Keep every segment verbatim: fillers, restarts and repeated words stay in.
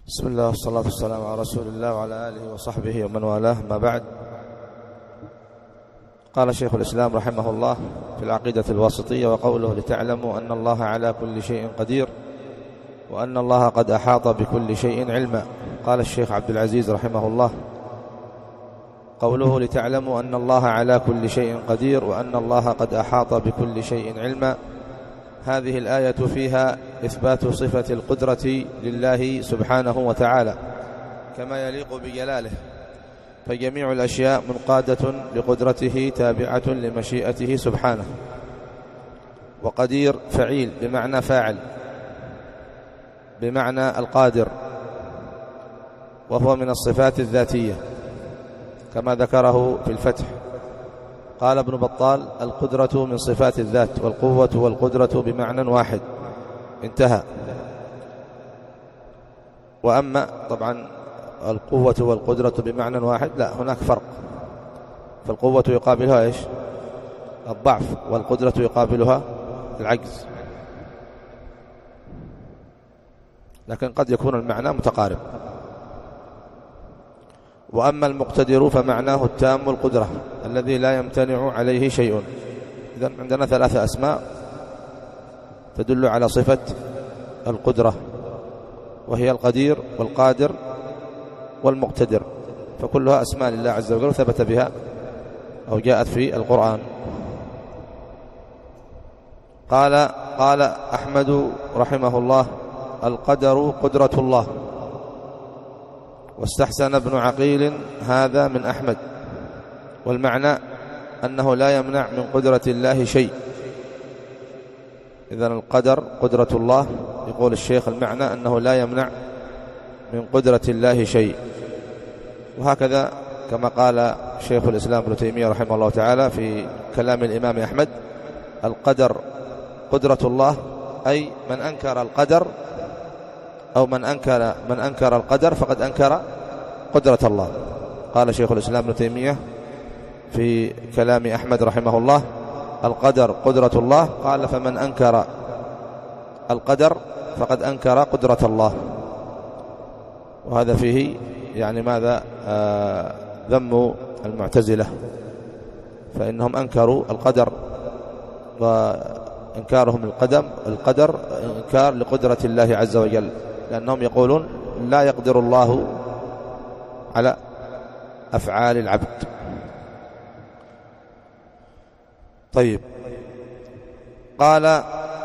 بسم الله والصلاة والسلام على رسول الله وعلى آله وصحبه ومن والاه، ما بعد. قال شيخ الإسلام رحمه الله في العقيدة الواسطية: وقوله لتعلموا أن الله على كل شيء قدير وأن الله قد أحاط بكل شيء علما. قال الشيخ عبد العزيز رحمه الله: قوله لتعلموا أن الله على كل شيء قدير وأن الله قد أحاط بكل شيء علما، هذه الآية فيها إثبات صفة القدرة لله سبحانه وتعالى كما يليق بجلاله، فجميع الأشياء منقادة لقدرته تابعة لمشيئته سبحانه. وقدير فعيل بمعنى فاعل بمعنى القادر، وهو من الصفات الذاتية كما ذكره في الفتح. قال ابن بطال: القدرة من صفات الذات، والقوة والقدرة بمعنى واحد، انتهى. وأما طبعا القوة والقدرة بمعنى واحد، لا، هناك فرق. فالقوة يقابلها إيش؟ الضعف، والقدرة يقابلها العجز، لكن قد يكون المعنى متقارب. وأما المقتدر فمعناه التام القدرة الذي لا يمتنع عليه شيء. إذن عندنا ثلاثة أسماء تدل على صفة القدرة، وهي القدير والقادر والمقتدر، فكلها أسماء لله عز وجل ثبت بها أو جاءت في القرآن. قال قال أحمد رحمه الله: القدر قدرة الله. واستحسن ابن عقيل هذا من أحمد، والمعنى أنه لا يمنع من قدرة الله شيء. إذن القدر قدرة الله، يقول الشيخ المعنى أنه لا يمنع من قدرة الله شيء. وهكذا كما قال شيخ الإسلام ابن تيمية رحمه الله تعالى في كلام الإمام أحمد: القدر قدرة الله، أي من أنكر القدر أو من أنكر من أنكر القدر فقد أنكر قدرة الله. قال شيخ الإسلام ابن تيمية في كلام أحمد رحمه الله: القدر قدرة الله، قال: فمن أنكر القدر فقد أنكر قدرة الله. وهذا فيه يعني ماذا؟ آه ذم المعتزلة، فإنهم أنكروا القدر، وإنكارهم القدم القدر إنكار لقدرة الله عز وجل، لأنهم يقولون لا يقدر الله على أفعال العبد. طيب، قال: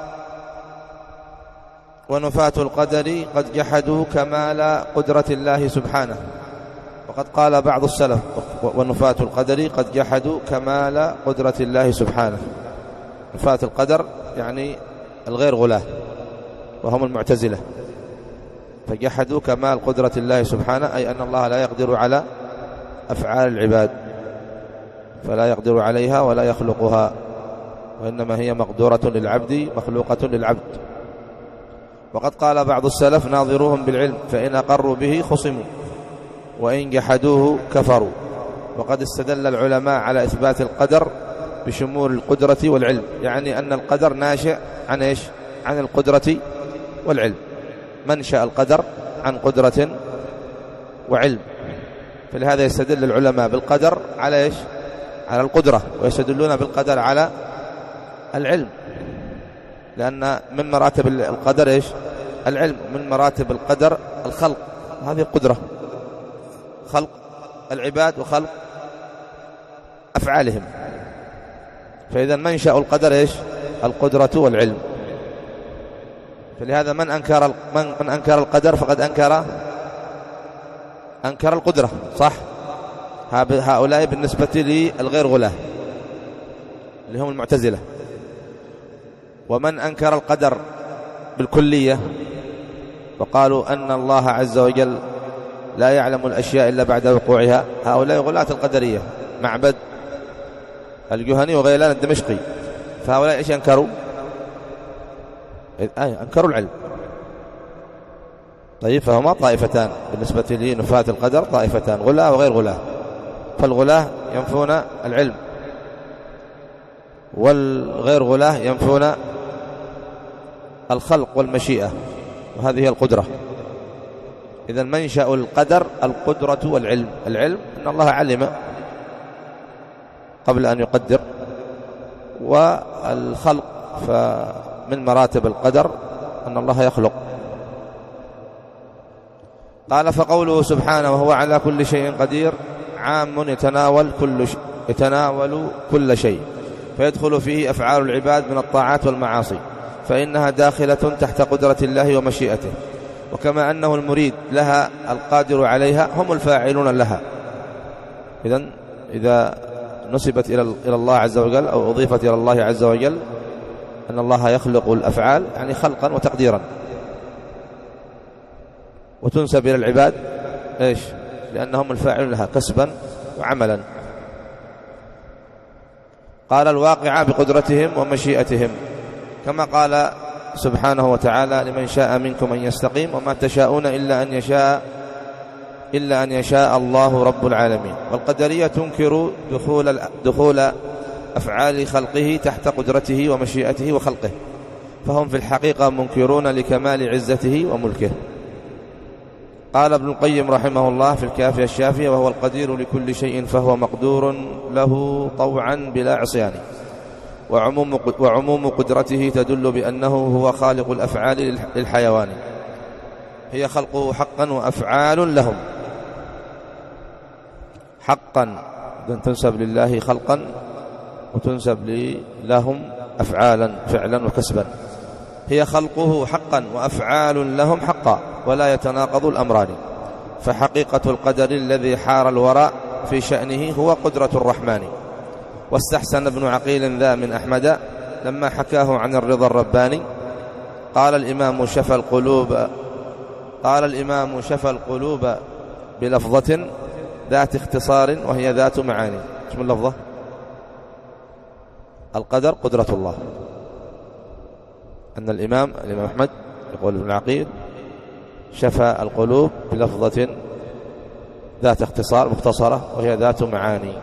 ونفاة القدر قد جحدوا كمال قدرة الله سبحانه. وقد قال بعض السلف: ونفاة القدر قد جحدوا كمال قدرة الله سبحانه. نفاة القدر يعني الغير غلاة، وهم المعتزلة، فجحدوا كمال قدرة الله سبحانه، أي أن الله لا يقدر على أفعال العباد، فلا يقدر عليها ولا يخلقها، وإنما هي مقدورة للعبد مخلوقة للعبد. وقد قال بعض السلف: ناظروهم بالعلم فإن أقروا به خصموا وإن جحدوه كفروا. وقد استدل العلماء على إثبات القدر بشمول القدرة والعلم، يعني أن القدر ناشئ عن إيش؟ عن القدرة والعلم. منشأ القدر عن قدرة وعلم، فلهذا يستدل العلماء بالقدر على إيش؟ على القدرة، ويستدلون بالقدر على العلم، لأن من مراتب القدر إيش؟ العلم. من مراتب القدر الخلق، هذه القدرة، خلق العباد وخلق أفعالهم. فإذا منشأ القدر إيش؟ القدرة والعلم. فلهذا من أنكر من, من أنكر القدر فقد أنكر أنكر القدرة، صح؟ هؤلاء بالنسبة للغير غلاة اللي هم المعتزلة. ومن أنكر القدر بالكلية وقالوا أن الله عز وجل لا يعلم الأشياء إلا بعد وقوعها، هؤلاء غلاة القدرية، معبد الجهني وغيلان الدمشقي. فهؤلاء إيش أنكروا؟ آه أنكروا العلم. طيب، فهما طائفتان بالنسبة لي، نفاة القدر طائفتان، غلاة وغير غلاة. فالغلاة ينفون العلم، والغير غلاة ينفون الخلق والمشيئة، وهذه القدرة. إذن منشأ القدر القدرة والعلم. العلم أن الله علم قبل أن يقدر، والخلق فمن مراتب القدر أن الله يخلق. قال فقوله سبحانه وهو على كل شيء قدير عام يتناول كل شيء يتناول كل شيء، فيدخل فيه أفعال العباد من الطاعات والمعاصي، فإنها داخلة تحت قدرة الله ومشيئته. وكما أنه المريد لها القادر عليها هم الفاعلون لها. إذن إذا نسبت إلى الله عز وجل أو أضيفت إلى الله عز وجل أن الله يخلق الأفعال يعني خلقا وتقديرا، وتنسب إلى العباد إيش؟ لأنهم الفاعلون لها كسبا وعملا. قال الواقع بقدرتهم ومشيئتهم، كما قال سبحانه وتعالى لمن شاء منكم أن يستقيم وما تشاءون إلا أن يشاء إلا أن يشاء الله رب العالمين. والقدرية تنكر دخول دخول أفعال خلقه تحت قدرته ومشيئته وخلقه، فهم في الحقيقة منكرون لكمال عزته وملكه. قال ابن القيم رحمه الله في الكافية الشافية وهو القدير لكل شيء فهو مقدور له طوعا بلا عصيان، وعموم وعموم قدرته تدل بأنه هو خالق الأفعال للحيوان، هي خلقه حقا وأفعال لهم. حقا تنسب لله خلقا وتنسب لهم أفعالا فعلا وكسبا، هي خلقه حقا وأفعال لهم حقا، ولا يتناقض الأمران. فحقيقة القدر الذي حار الوراء في شأنه هو قدرة الرحمن. واستحسن ابن عقيل ذا من أحمد لما حكاه عن الرضا الرباني، قال الإمام شفى القلوب قال الإمام شفى القلوب بلفظة ذات اختصار وهي ذات معاني. اسم اللفظة القدر قدرة الله. أن الإمام الإمام أحمد يقول ابن عقيل شفى القلوب بلفظة ذات اختصار مختصرة وهي ذات معاني.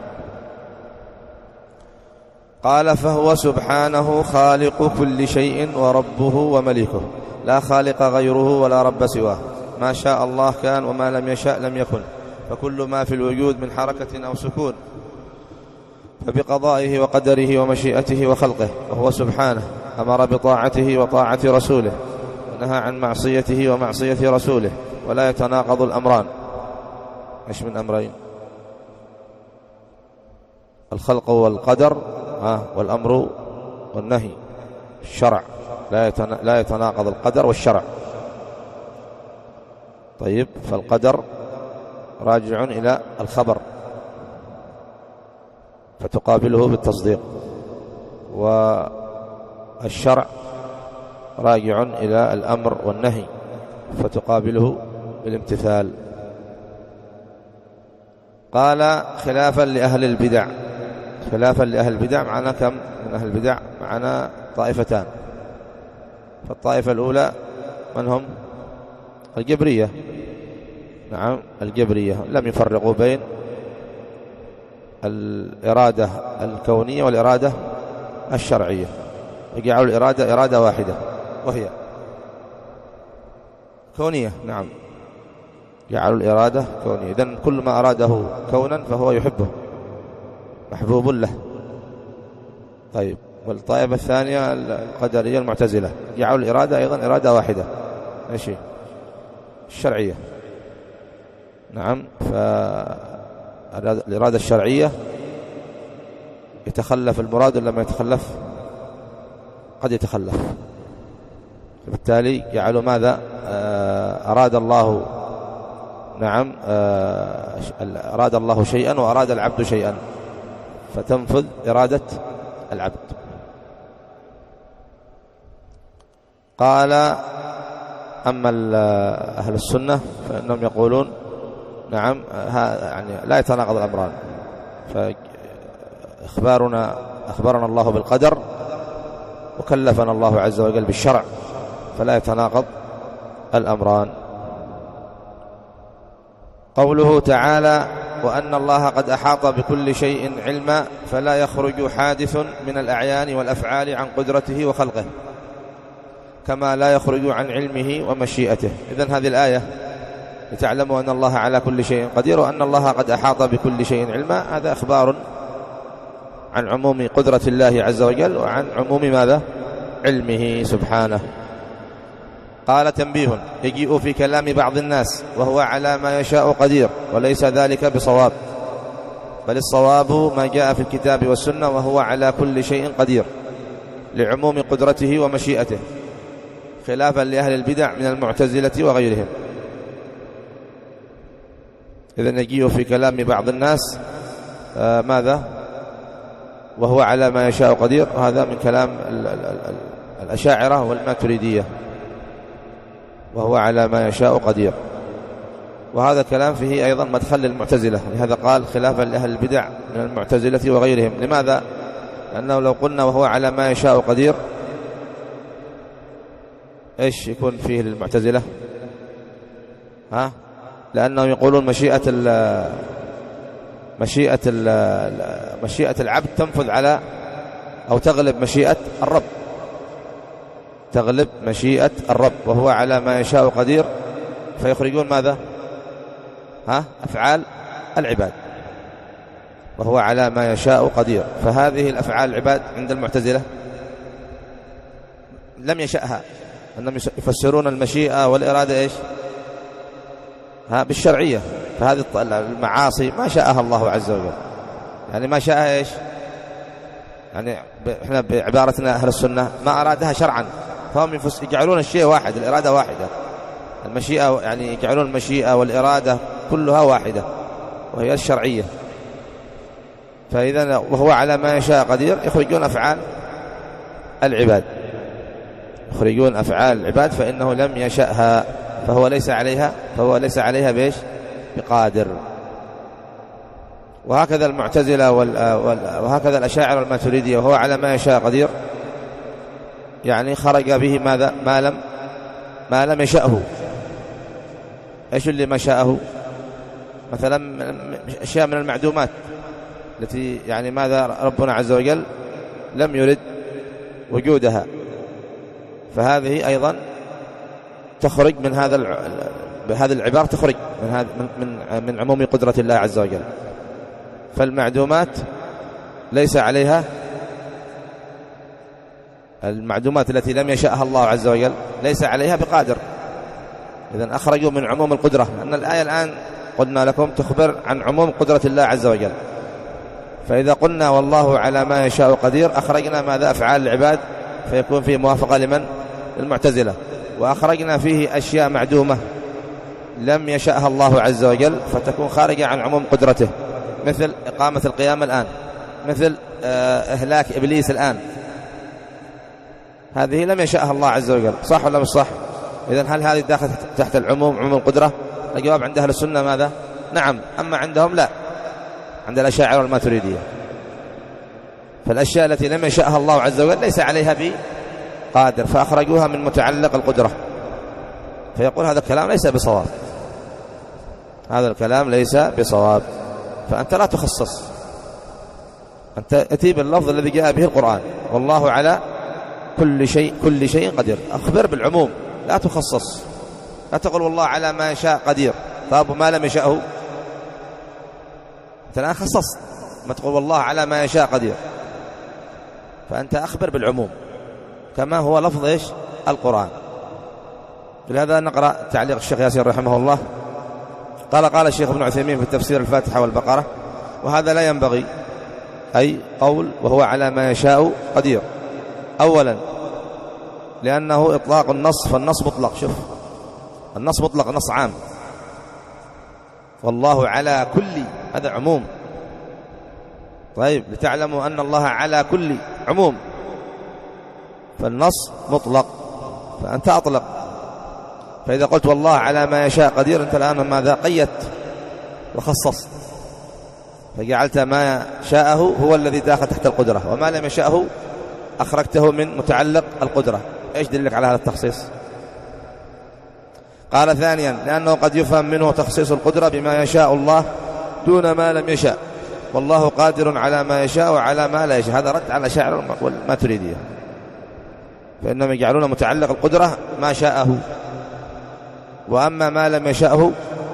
قال فهو سبحانه خالق كل شيء وربه ومليكه، لا خالق غيره ولا رب سواه. ما شاء الله كان وما لم يشاء لم يكن، فكل ما في الوجود من حركة أو سكون فبقضائه وقدره ومشيئته وخلقه. وهو سبحانه أمر بطاعته وطاعة رسوله، ونهى عن معصيته ومعصية رسوله، ولا يتناقض الأمران. إيش من أمرين؟ الخلق والقدر والأمر والنهي. الشرع لا يتناقض القدر والشرع. طيب، فالقدر راجع إلى الخبر فتقابله بالتصديق، والشرع راجع إلى الأمر والنهي فتقابله بالامتثال. قال خلافا لأهل البدع. خلافا لأهل البدع معنا كم من أهل البدع؟ معنا طائفتان. فالطائفة الأولى من هم؟ الجبرية. نعم، الجبرية لم يفرقوا بين الإرادة الكونية والإرادة الشرعية، يجعلوا الإرادة إرادة واحدة وهي كونية. نعم، جعلوا الإرادة كونية. إذن كل ما أراده كونا فهو يحبه، محبوب له. طيب، والطائفة الثانية القدرية المعتزلة جعلوا الإرادة أيضا إرادة واحدة، إيش؟ الشرعية. نعم، فالإرادة الشرعية يتخلف المراد لما يتخلف قد يتخلف، بالتالي جعلوا ماذا؟ أراد الله نعم أراد الله شيئا وأراد العبد شيئا فتنفذ إرادة العبد. قال أما أهل السنة فإنهم يقولون نعم يعني لا يتناقض الأمران، فإخبارنا أخبرنا الله بالقدر وكلفنا الله عز وجل بالشرع، فلا يتناقض الأمران. قوله تعالى وأن الله قد أحاط بكل شيء علما، فلا يخرج حادث من الأعيان والأفعال عن قدرته وخلقه، كما لا يخرج عن علمه ومشيئته. إذن هذه الآية لتعلموا أن الله على كل شيء قدير وأن الله قد أحاط بكل شيء علما. هذا إخبار عن عموم قدرة الله عز وجل وعن عموم ماذا؟ علمه سبحانه. قال تنبيه: يجيء في كلام بعض الناس وهو على ما يشاء قدير، وليس ذلك بصواب، بل الصواب ما جاء في الكتاب والسنة وهو على كل شيء قدير لعموم قدرته ومشيئته، خلافا لأهل البدع من المعتزلة وغيرهم. إذن يجيء في كلام بعض الناس آه ماذا؟ وهو على ما يشاء قدير، وهذا من كلام الأشاعرة والماتريدية، وهو على ما يشاء قدير. وهذا كلام فيه أيضا مدخل للمعتزلة، لهذا قال خلافا لأهل البدع من المعتزلة وغيرهم. لماذا؟ لأنه لو قلنا وهو على ما يشاء قدير إيش يكون فيه للمعتزلة؟ ها؟ لأنهم يقولون مشيئة ال مشيئة ال مشيئة العبد تنفذ على أو تغلب مشيئة الرب، تغلب مشيئة الرب، وهو على ما يشاء قدير، فيخرجون ماذا؟ ها؟ أفعال العباد، وهو على ما يشاء قدير. فهذه الأفعال العباد عند المعتزلة لم يشأها، أنهم يفسرون المشيئة والإرادة إيش؟ ها؟ بالشرعية. فهذه المعاصي ما شاءها الله عز وجل، يعني ما شاءها إيش؟ يعني إحنا بعبارتنا أهل السنة ما أرادها شرعا، فهم يجعلون الشيء واحد، الإرادة واحدة، المشيئة يعني يجعلون المشيئة والإرادة كلها واحدة وهي الشرعية. فإذا وهو على ما يشاء قدير يخرجون أفعال العباد، يخرجون أفعال العباد، فإنه لم يشأها فهو ليس عليها فهو ليس عليها بإيش؟ بقادر. وهكذا المعتزلة وهكذا الأشاعرة والماتريدية، وهو على ما يشاء قدير، يعني خرج به ماذا؟ ما لم ما لم يشأه. إيش اللي ما شاءه؟ مثلا أشياء من المعدومات التي يعني ماذا ربنا عز وجل لم يرد وجودها، فهذه أيضا تخرج من هذا بهذه العبارة، تخرج من هذا من من عموم قدرة الله عز وجل. فالمعدومات ليس عليها، المعدومات التي لم يشأها الله عز وجل ليس عليها بقادر. إذن أخرجوا من عموم القدرة، أن الآية الآن قلنا لكم تخبر عن عموم قدرة الله عز وجل. فإذا قلنا والله على ما يشاء قدير، أخرجنا ماذا؟ أفعال العباد، فيكون فيه موافقة لمن؟ المعتزلة. وأخرجنا فيه أشياء معدومة لم يشأها الله عز وجل، فتكون خارجة عن عموم قدرته، مثل إقامة القيامة الآن، مثل إهلاك إبليس الآن، هذه لم يشأها الله عز وجل، صح ولا مش صح؟ إذن هل هذه داخل تحت العموم، عموم القدرة؟ الجواب عند أهل السنة ماذا؟ نعم. أما عندهم لا، عند الأشاعرة والماتريدية. فالأشياء التي لم يشأها الله عز وجل ليس عليها بقادر، فأخرجوها من متعلق القدرة. فيقول هذا الكلام ليس بصواب، هذا الكلام ليس بصواب. فأنت لا تخصص، أنت أتي باللفظ الذي جاء به القرآن، والله على كل شيء كل شيء قدير. أخبر بالعموم، لا تخصص، لا تقول والله على ما يشاء قدير، طاب ما لم يشاءه. أنت الآن خصصت، ما تقول والله على ما يشاء قدير، فأنت أخبر بالعموم كما هو لفظ إيش؟ القرآن. لهذا نقرأ تعليق الشيخ ياسين رحمه الله. قال قال الشيخ ابن عثيمين في تفسير الفاتحة والبقرة: وهذا لا ينبغي، أي قول وهو على ما يشاء قدير، أولا لأنه إطلاق النص، فالنص مطلق. شوف، النص مطلق، نص عام. والله على كل، هذا عموم. طيب، لتعلموا أن الله على كل، عموم، فالنص مطلق، فأنت أطلق. فإذا قلت والله على ما يشاء قدير، أنت الآن ماذا؟ قيدت وخصصت، فجعلت ما شاءه هو الذي داخل تحت القدرة، وما لم يشاءه أخرجته من متعلق القدرة. إيش دلك على هذا التخصيص؟ قال ثانيا لأنه قد يفهم منه تخصيص القدرة بما يشاء الله دون ما لم يشاء، والله قادر على ما يشاء وعلى ما لا يشاء. هذا رد على الأشاعرة والماتريدية، فإنهم يجعلون متعلق القدرة ما شاءه، وأما ما لم يشاءه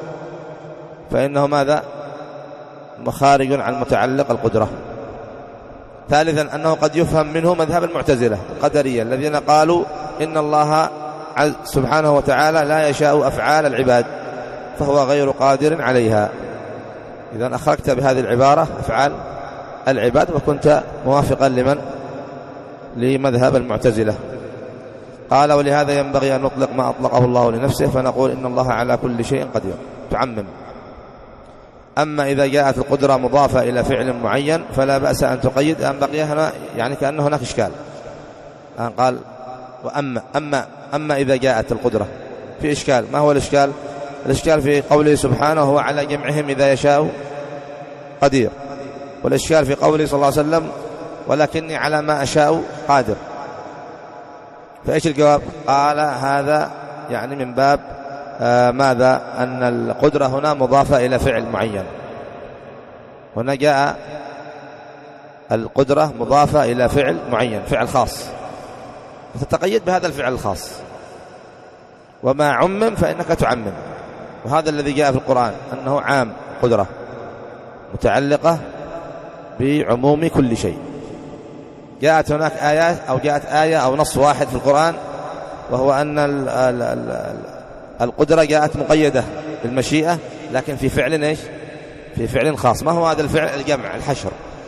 فإنه ماذا؟ مخارج عن متعلق القدرة. ثالثا أنه قد يفهم منه مذهب المعتزلة القدرية الذين قالوا إن الله سبحانه وتعالى لا يشاء أفعال العباد فهو غير قادر عليها. إذن أخرجت بهذه العبارة أفعال العباد وكنت موافقا لمن؟ لمذهب المعتزلة. قال ولهذا ينبغي أن نطلق ما أطلقه الله لنفسه فنقول إن الله على كل شيء قدير، تعمم. أما إذا جاءت القدرة مضافة إلى فعل معين فلا بأس أن تقيد أن بقي هنا، يعني كأن هناك إشكال. أن قال وأما أما أما إذا جاءت القدرة في إشكال. ما هو الإشكال؟ الإشكال في قوله سبحانه هو على جمعهم إذا يشاء قدير، والإشكال في قوله صلى الله عليه وسلم ولكني على ما أشاء قادر. فإيش الجواب؟ قال هذا يعني من باب آه ماذا؟ أن القدرة هنا مضافة إلى فعل معين. هنا جاء القدرة مضافة إلى فعل معين، فعل خاص، فتتقيد بهذا الفعل الخاص، وما عمم فإنك تعمم. وهذا الذي جاء في القرآن أنه عام قدرة متعلقة بعموم كل شيء. جاءت هناك آيات أو جاءت آية أو نص واحد في القرآن وهو أن ال ال ال القدرة جاءت مقيدة بالمشيئة لكن في فعل إيش؟ في فعل خاص. ما هو هذا الفعل؟ الجمع، الحشر.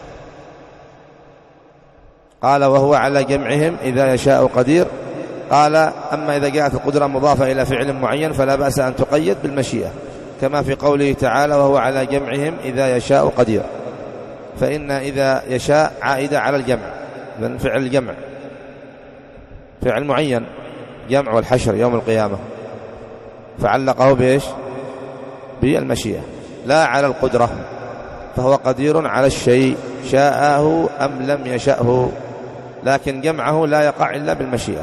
قال وهو على جمعهم إذا يشاء قدير. قال أما إذا جاءت القدرة مضافة إلى فعل معين فلا بأس أن تقيد بالمشيئة كما في قوله تعالى وهو على جمعهم إذا يشاء قدير، فإن إذا يشاء عائدة على الجمع، من فعل الجمع فعل معين، جمع والحشر يوم القيامة، فعلقه بإيش؟ بالمشيئة لا على القدرة، فهو قدير على الشيء شاءه أم لم يشأه، لكن جمعه لا يقع إلا بالمشيئة.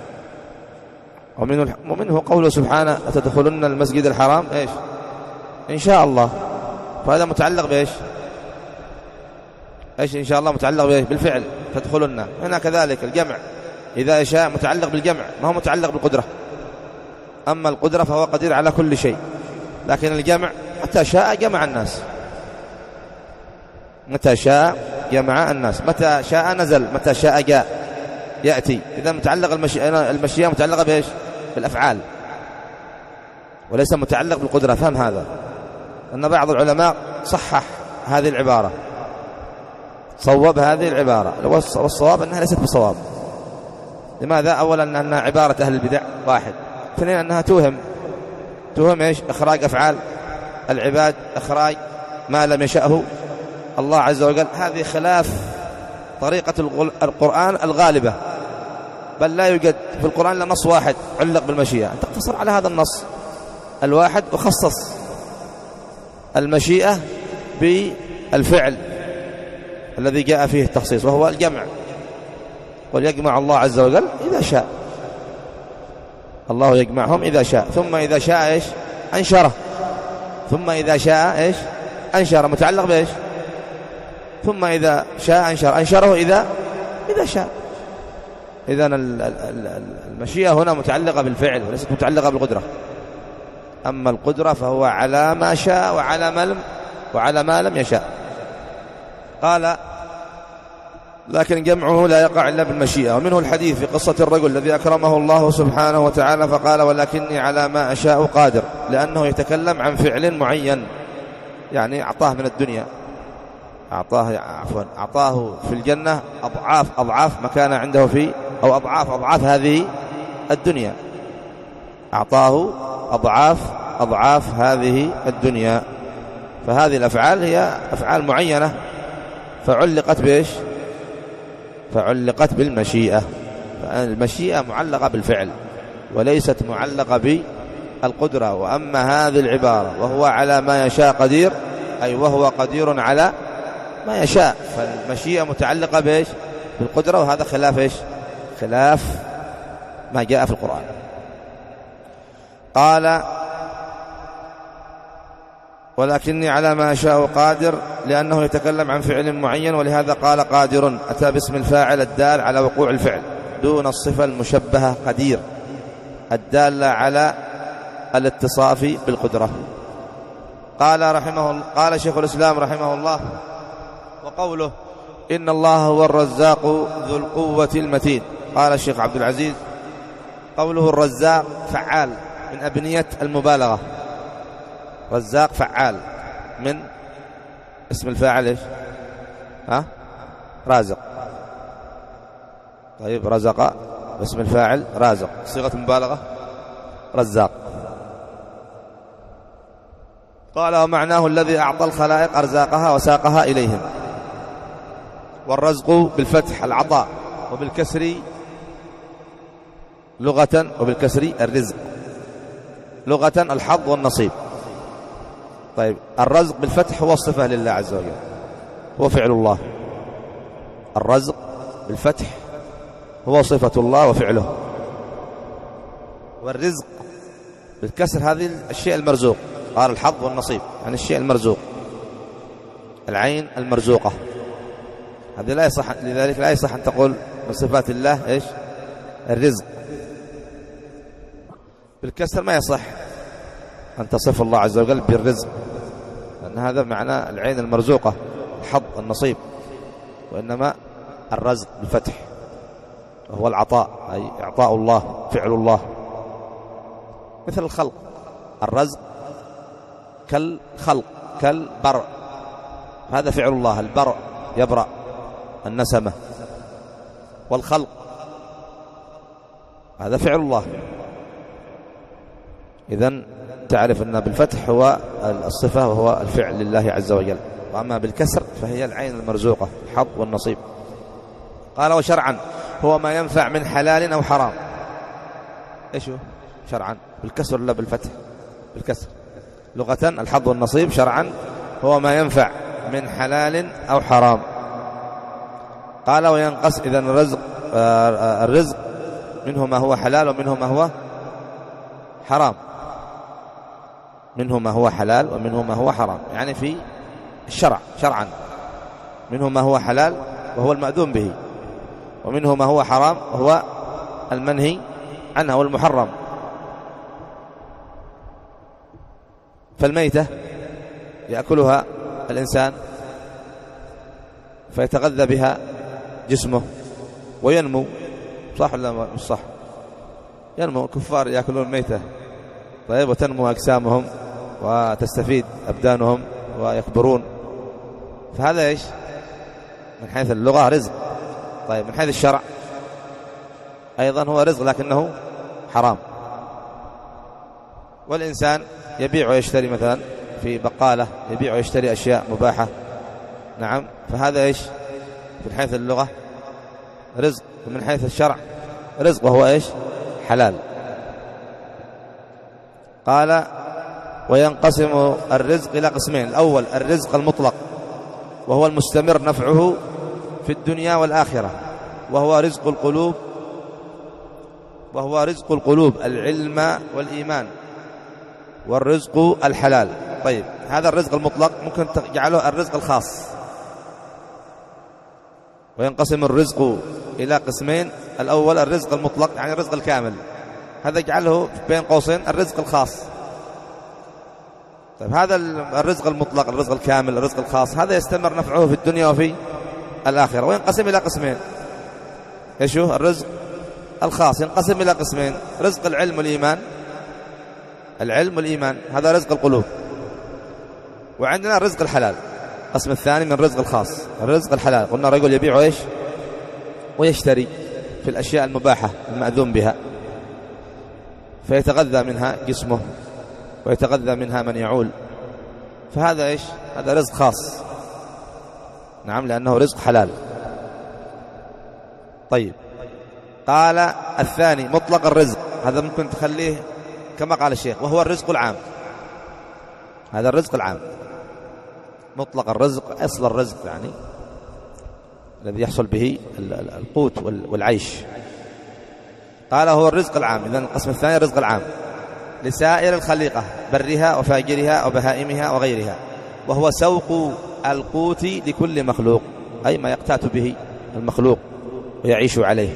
ومنه, ومنه قوله سبحانه أتدخلن المسجد الحرام إيش؟ إن شاء الله، فهذا متعلق بإيش؟ إيش إن شاء الله متعلق بإيش؟ بالفعل، تدخلن. هنا كذلك الجمع إذا يشاء متعلق بالجمع، ما هو متعلق بالقدرة. أما القدرة فهو قدير على كل شيء، لكن الجمع متى شاء جمع الناس، متى شاء جمع الناس، متى شاء نزل، متى شاء جاء يأتي. إذا متعلق المشيئة، المشيئة متعلقة بإيش؟ بالأفعال وليس متعلق بالقدرة. فهم هذا؟ أن بعض العلماء صحح هذه العبارة، صوب هذه العبارة، والصواب أنها ليست بصواب. لماذا؟ أولا أنها عبارة أهل البدع، واحد. اثنين أنها توهم توهم إيش؟ إخراج أفعال العباد، إخراج ما لم يشأه الله عز وجل. هذه خلاف طريقة القرآن الغالبة، بل لا يوجد في القرآن إلا نص واحد علق بالمشيئة. أن تقتصر على هذا النص الواحد وخصص المشيئة بالفعل الذي جاء فيه التخصيص وهو الجمع. وليجمع الله عز وجل إذا شاء، الله يجمعهم إذا شاء، ثم إذا شاء إيش؟ أنشره، ثم إذا شاء إيش؟ أنشره، متعلق بإيش؟ ثم إذا شاء أنشر، أنشره إذا إذا شاء. إذن المشيئة هنا متعلقة بالفعل وليست متعلقة بالقدرة. أما القدرة فهو على ما شاء وعلى ما لم وعلى ما لم يشاء. قال لكن جمعه لا يقع إلا بالمشيئة. ومنه الحديث في قصة الرجل الذي أكرمه الله سبحانه وتعالى فقال ولكني على ما أشاء قادر، لأنه يتكلم عن فعل معين، يعني أعطاه من الدنيا، أعطاه عفوا أعطاه في الجنة أضعاف أضعاف ما كان عنده في، أو أضعاف أضعاف هذه الدنيا، أعطاه أضعاف أضعاف هذه الدنيا. فهذه الأفعال هي أفعال معينة فعلقت بإيش؟ فعلقت بالمشيئة. المشيئة معلقة بالفعل وليست معلقة بالقدرة. وأما هذه العبارة وهو على ما يشاء قدير، أي وهو قدير على ما يشاء، فالمشيئة متعلقة بإيش؟ بالقدرة، وهذا خلاف إيش؟ خلاف ما جاء في القرآن. قال ولكني على ما أشاء قادر، لأنه يتكلم عن فعل معين، ولهذا قال قادر، أتى باسم الفاعل الدال على وقوع الفعل دون الصفة المشبهة قدير الدالة على الاتصاف بالقدرة. قال رحمه الله قال شيخ الإسلام رحمه الله: وقوله إن الله هو الرزاق ذو القوة المتين. قال الشيخ عبد العزيز: قوله الرزاق فعال من أبنية المبالغة. رزاق فعال من اسم الفاعل إيش؟ ها؟ رازق. طيب رزق اسم الفاعل رازق، صيغة مبالغة رزاق. قال: ومعناه الذي أعطى الخلائق أرزاقها وساقها إليهم. والرزق بالفتح العطاء، وبالكسر لغة وبالكسر الرزق، لغة الحظ والنصيب. طيب الرزق بالفتح هو الصفة لله عز وجل، هو فعل الله. الرزق بالفتح هو صفة الله وفعله. والرزق بالكسر هذه الشيء المرزوق، قال الحظ والنصيب يعني الشيء المرزوق، العين المرزوقة. هذه لا يصح، لذلك لا يصح أن تقول من صفات الله إيش؟ الرزق. بالكسر ما يصح أن تصف الله عز وجل بالرزق، لأن هذا معنى العين المرزوقة، الحظ النصيب. وإنما الرزق بالفتح وهو العطاء، أي إعطاء الله، فعل الله. مثل الخلق، الرزق كالخلق، كالبرء، هذا فعل الله. البرء يبرأ، النسمة. والخلق هذا فعل الله. إذن تعرف أن بالفتح هو الصفة وهو الفعل لله عز وجل، وأما بالكسر فهي العين المرزوقة، الحظ والنصيب. قال: وشرعا هو ما ينفع من حلال أو حرام. إيش هو شرعا؟ بالكسر ولا بالفتح؟ بالكسر. لغة الحظ والنصيب، شرعا هو ما ينفع من حلال أو حرام. قال: وينقص إذن الرزق الرزق منه ما هو حلال ومنه ما هو حرام. منه ما هو حلال ومنه ما هو حرام، يعني في الشرع شرعا منه ما هو حلال وهو المأذون به، ومنه ما هو حرام وهو المنهي عنه والمحرم. فالميتة يأكلها الإنسان فيتغذى بها جسمه وينمو، صح ولا مش صح؟ ينمو. الكفار يأكلون الميتة، طيب، وتنمو أجسامهم وتستفيد أبدانهم ويكبرون. فهذا إيش؟ من حيث اللغة رزق. طيب من حيث الشرع أيضا هو رزق لكنه حرام. والإنسان يبيع ويشتري مثلا في بقالة، يبيع ويشتري أشياء مباحة، نعم، فهذا إيش؟ من حيث اللغة رزق، ومن حيث الشرع رزق وهو إيش؟ حلال. قال: وينقسم الرزق إلى قسمين: الأول الرزق المطلق وهو المستمر نفعه في الدنيا والآخرة، وهو رزق القلوب وهو رزق القلوب العلم والإيمان، والرزق الحلال. طيب هذا الرزق المطلق ممكن تجعله الرزق الخاص. وينقسم الرزق إلى قسمين: الأول الرزق المطلق يعني الرزق الكامل، هذا يجعله بين قوسين الرزق الخاص. طيب هذا الرزق المطلق، الرزق الكامل، الرزق الخاص، هذا يستمر نفعه في الدنيا وفي الآخرة. وينقسم إلى قسمين: ايش هو الرزق الخاص؟ ينقسم إلى قسمين: رزق العلم والإيمان، العلم والإيمان هذا رزق القلوب. وعندنا الرزق الحلال، القسم الثاني من الرزق الخاص، الرزق الحلال. قلنا رجل يبيع ايش؟ ويشتري في الأشياء المباحة المأذون بها، فيتغذى منها جسمه ويتغذى منها من يعول، فهذا ايش؟ هذا رزق خاص، نعم، لأنه رزق حلال. طيب قال: الثاني مطلق الرزق، هذا ممكن تخليه كما قال الشيخ، وهو الرزق العام. هذا الرزق العام، مطلق الرزق، أصل الرزق يعني الذي يحصل به القوت والعيش. قال: هو الرزق العام. إذن القسم الثاني الرزق العام لسائر الخليقة، برها وفاجرها وبهائمها وغيرها، وهو سوق القوت لكل مخلوق، أي ما يقتات به المخلوق ويعيش عليه.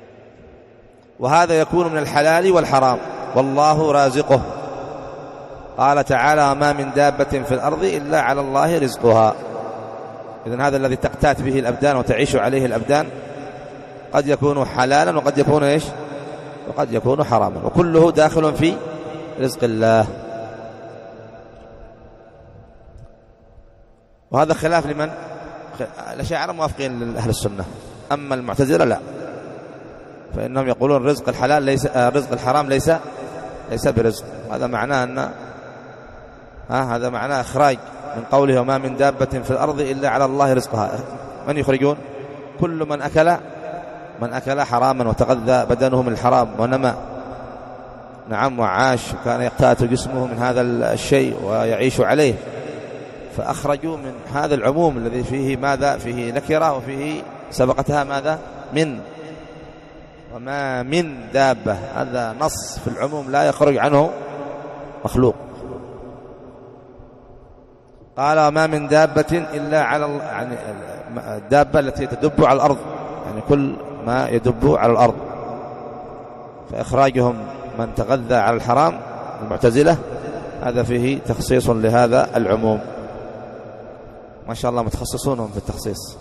وهذا يكون من الحلال والحرام، والله رازقه. قال تعالى وما من دابة في الأرض إلا على الله رزقها. إذن هذا الذي تقتات به الأبدان وتعيش عليه الأبدان قد يكون حلالا وقد يكون إيش وقد يكون حراما، وكله داخل في رزق الله. وهذا خلاف لمن الأشاعرة موافقين لأهل السنة، أما المعتزلة لا، فإنهم يقولون رزق الحلال ليس رزق الحرام ليس ليس برزق. هذا معناه أن ها هذا معناه إخراج من قوله وما من دابة في الأرض إلا على الله رزقها. من يخرجون؟ كل من أكل من أكل حراما وتغذى بدنه من الحرام ونمى نعم وعاش وكان يقتات جسمه من هذا الشيء ويعيش عليه، فأخرجوا من هذا العموم الذي فيه ماذا؟ فيه نكرة وفيه سبقتها ماذا؟ من. وما من دابة، هذا نص في العموم لا يخرج عنه مخلوق. قال وما من دابة إلا على يعني الدابة التي تدب على الأرض، يعني كل ما يدب على الأرض. فإخراجهم من تغذى على الحرام المعتزلة هذا فيه تخصيص لهذا العموم. ما شاء الله متخصصونهم في التخصيص.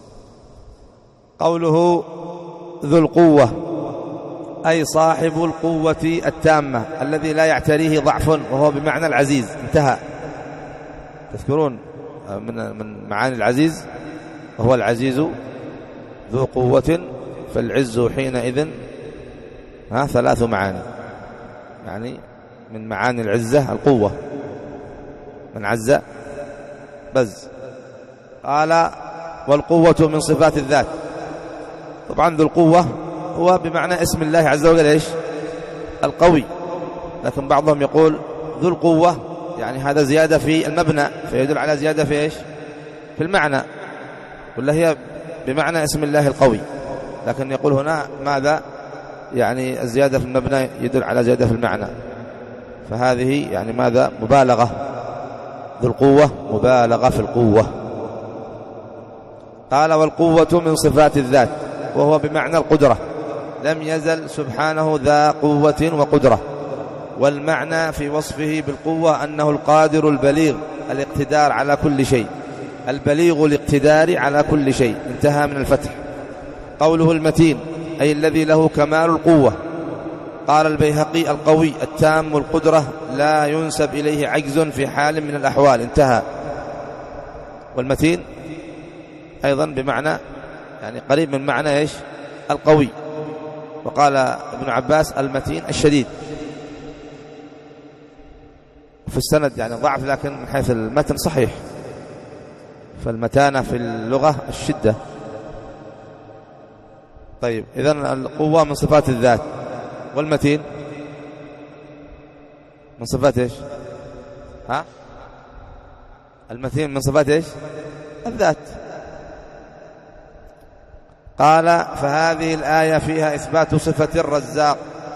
قوله ذو القوة أي صاحب القوة التامة الذي لا يعتريه ضعف، وهو بمعنى العزيز. انتهى. تذكرون من من معاني العزيز وهو العزيز ذو قوة، فالعز حينئذ ها ثلاث معاني، يعني من معاني العزة القوة، من عز بز. قال والقوة من صفات الذات. طبعا ذو القوة هو بمعنى اسم الله عز وجل ايش؟ القوي، لكن بعضهم يقول ذو القوة يعني هذا زيادة في المبنى، فيدل على زيادة في ايش؟ في المعنى، ولا هي بمعنى اسم الله القوي، لكن يقول هنا ماذا؟ يعني الزيادة في المبنى يدل على زيادة في المعنى، فهذه يعني ماذا؟ مبالغة. ذو القوة مبالغة في القوة. قال والقوة من صفات الذات وهو بمعنى القدرة، لم يزل سبحانه ذا قوة وقدرة. والمعنى في وصفه بالقوة أنه القادر البليغ الاقتدار على كل شيء، البليغ الاقتدار على كل شيء. انتهى من الفتح. قوله المتين أي الذي له كمال القوة. قال البيهقي القوي التام القدرة لا ينسب إليه عجز في حال من الأحوال. انتهى. والمتين أيضا بمعنى يعني قريب من معنى إيش؟ القوي. وقال ابن عباس المتين الشديد. في السند يعني ضعف، لكن من حيث المتن صحيح، فالمتانة في اللغة الشدة. طيب إذن القوة من صفات الذات، والمتين من صفات إيش؟ ها؟ المتين من صفات إيش؟ الذات. قال فهذه الآية فيها إثبات صفة الرزاق،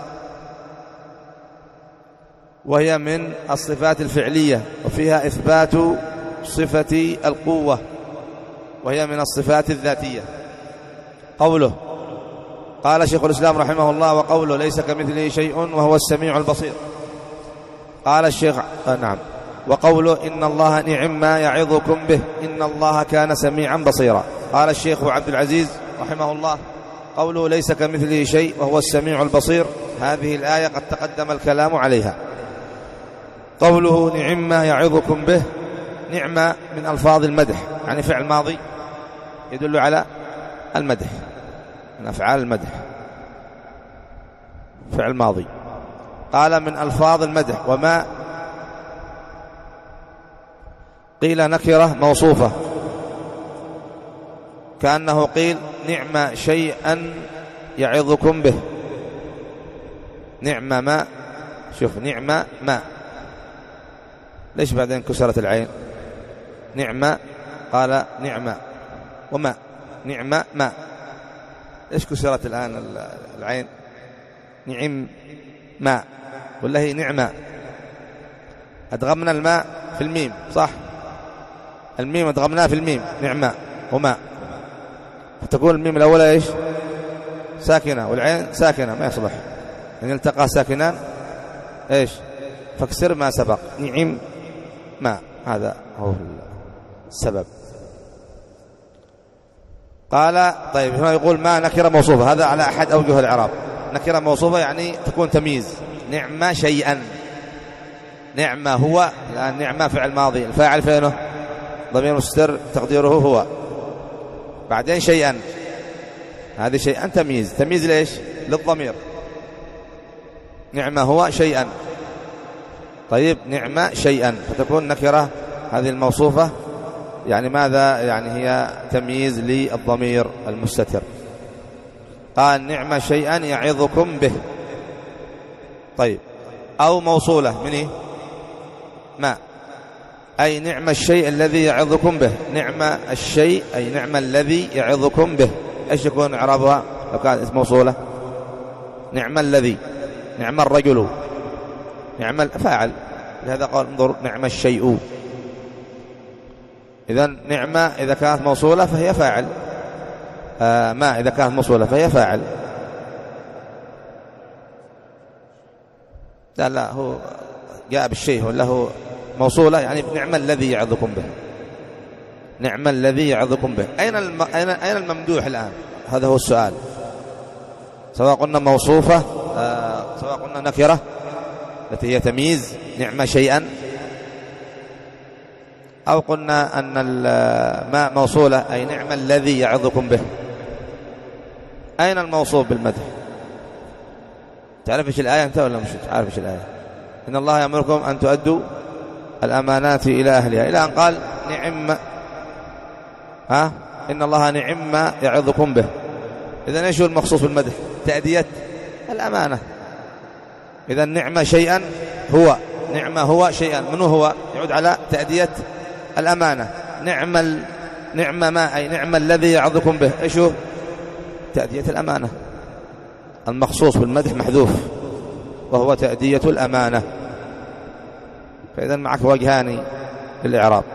وهي من الصفات الفعلية، وفيها إثبات صفة القوة، وهي من الصفات الذاتية. قوله قال شيخ الإسلام رحمه الله وقوله ليس كمثله شيء وهو السميع البصير. قال الشيخ آه نعم وقوله إن الله نعم ما يعظكم به إن الله كان سميعا بصيرا. قال الشيخ عبد العزيز رحمه الله قوله ليس كمثله شيء وهو السميع البصير، هذه الآية قد تقدم الكلام عليها. قوله نعم ما يعظكم به، نعمة من ألفاظ المدح، يعني فعل ماضي يدل على المدح، من أفعال المدح، فعل ماضي. قال من ألفاظ المدح. وما قيل نكرة موصوفة، كأنه قيل نعم شيئا يعظكم به، نعم ما، شوف نعم ما، ليش بعدين كسرت العين؟ نعم، قال نعم وما، نعم ما، ليش كسرت الآن العين؟ نعم ما، ولا هي نعمة؟ أدغمنا الماء في الميم، صح؟ الميم أدغمناه في الميم، نعمة وما، فتكون الميم الأولى إيش؟ ساكنة، والعين ساكنة، ما يصلح. إن التقى ساكنان إيش؟ فاكسر ما سبق. نعم ما، هذا هو السبب. قال طيب هنا يقول ما نكرة موصوفة، هذا على أحد أوجه الإعراب. نكرة موصوفة يعني تكون تمييز. نعم شيئا، نعم هو، لأن نعم فعل ماضي، الفاعل فينه ضمير مستتر تقديره هو. بعدين شيئا، هذه شيئا تمييز. تمييز ليش؟ للضمير. نعم هو شيئا. طيب نعم شيئا فتكون نكرة هذه الموصوفة، يعني ماذا؟ يعني هي تمييز للضمير المستتر. قال نعم شيئا يعظكم به. طيب أو موصولة من إيه؟ ما، أي نعم الشيء الذي يعظكم به. نعم الشيء أي نعم الذي يعظكم به. إيش يكون إعرابها لو كانت اسم موصولة؟ نعم الذي، نعم الرجل، نعم الفاعل. لهذا قال انظر نعم الشيء. إذن نعمة إذا كانت موصولة فهي فاعل، آه ما إذا كانت موصولة فهي فاعل. لا لا هو جاء بالشيء وله موصولة، يعني نعم الذي يعظكم به. نعم الذي يعظكم به. أين الم... أين أين الممدوح الآن؟ هذا هو السؤال. سواء قلنا موصوفة آه سواء قلنا نكرة التي هي تمييز نعم شيئا، أو قلنا أن ما موصولة أي نعم الذي يعظكم به. أين الموصوف بالمدح؟ تعرف إيش الآية أنت ولا مش عارف إيش الآية؟ إن الله يأمركم أن تؤدوا الأمانات إلى أهلها، إلى أن قال نعم، ها إن الله نعم ما يعظكم به. إذن إيش هو المخصوص بالمدح؟ تأدية الأمانة. إذن نعم شيئا هو، نعم هو شيئا، منه هو؟ يعود على تأدية الأمانة. نعم ال... نعم ما أي نعم الذي يعظكم به. إيش هو؟ تأدية الأمانة. المخصوص بالمدح محذوف وهو تأدية الأمانة. فإذا معك وجهان للإعراب: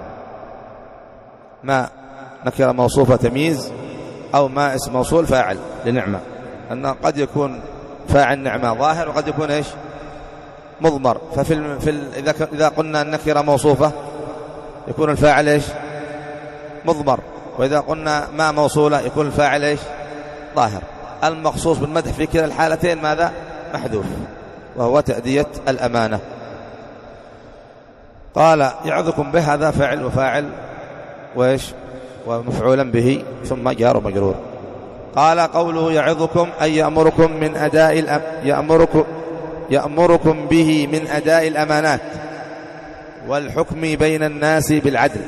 ما نكرة موصوفة تمييز، أو ما اسم موصول فاعل لنعمة. أن قد يكون فاعل نعمة ظاهر، وقد يكون إيش؟ مضمر. ففي ال... في ال... إذا ك... إذا قلنا النكرة موصوفة يكون الفاعل إيش؟ مضمر. وإذا قلنا ما موصولة يكون الفاعل إيش؟ ظاهر. المخصوص بالمدح في كلا الحالتين ماذا؟ محذوف، وهو تأدية الأمانة. قال يعظكم به، هذا فاعل وفاعل وإيش؟ ومفعولا به ثم جار ومجرور. قال قوله يعظكم أي يأمركم من أداء الأم... يأمركم يأمركم به من أداء الأمانات والحكم بين الناس بالعدل.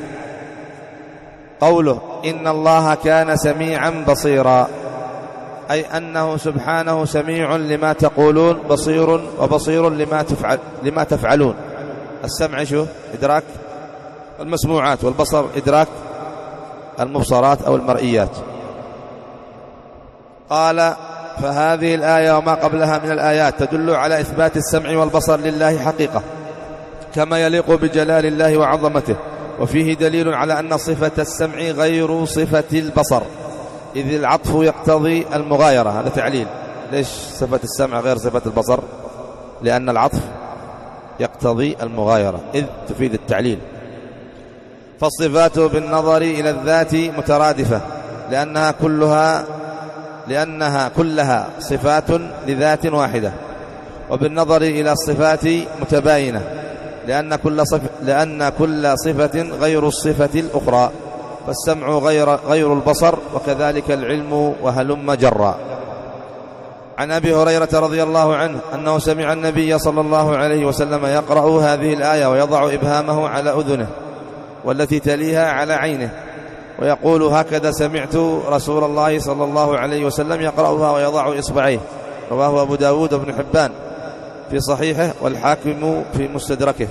قوله إن الله كان سميعا بصيرا، أي أنه سبحانه سميع لما تقولون، بصير وبصير لما تفعل لما تفعلون. السمع شو؟ إدراك المسموعات، والبصر إدراك المبصرات أو المرئيات. قال فهذه الآية وما قبلها من الآيات تدل على إثبات السمع والبصر لله حقيقة كما يليق بجلال الله وعظمته، وفيه دليل على أن صفة السمع غير صفة البصر، إذ العطف يقتضي المغايرة. هذا تعليل. ليش صفة السمع غير صفة البصر؟ لأن العطف يقتضي المغايرة، إذ تفيد التعليل. فالصفات بالنظر إلى الذات مترادفة، لأنها كلها لأنها كلها صفات لذات واحدة، وبالنظر إلى الصفات متباينة، لأن كل صف لأن كل صفة غير الصفة الأخرى، فالسمع غير غير البصر، وكذلك العلم وهلم جرا. عن أبي هريرة رضي الله عنه أنه سمع النبي صلى الله عليه وسلم يقرأ هذه الآية ويضع إبهامه على أذنه والتي تليها على عينه، ويقول هكذا سمعت رسول الله صلى الله عليه وسلم يقرأها ويضع إصبعيه. رواه أبو داود وابن حبان في صحيحه، والحاكم في مستدركه.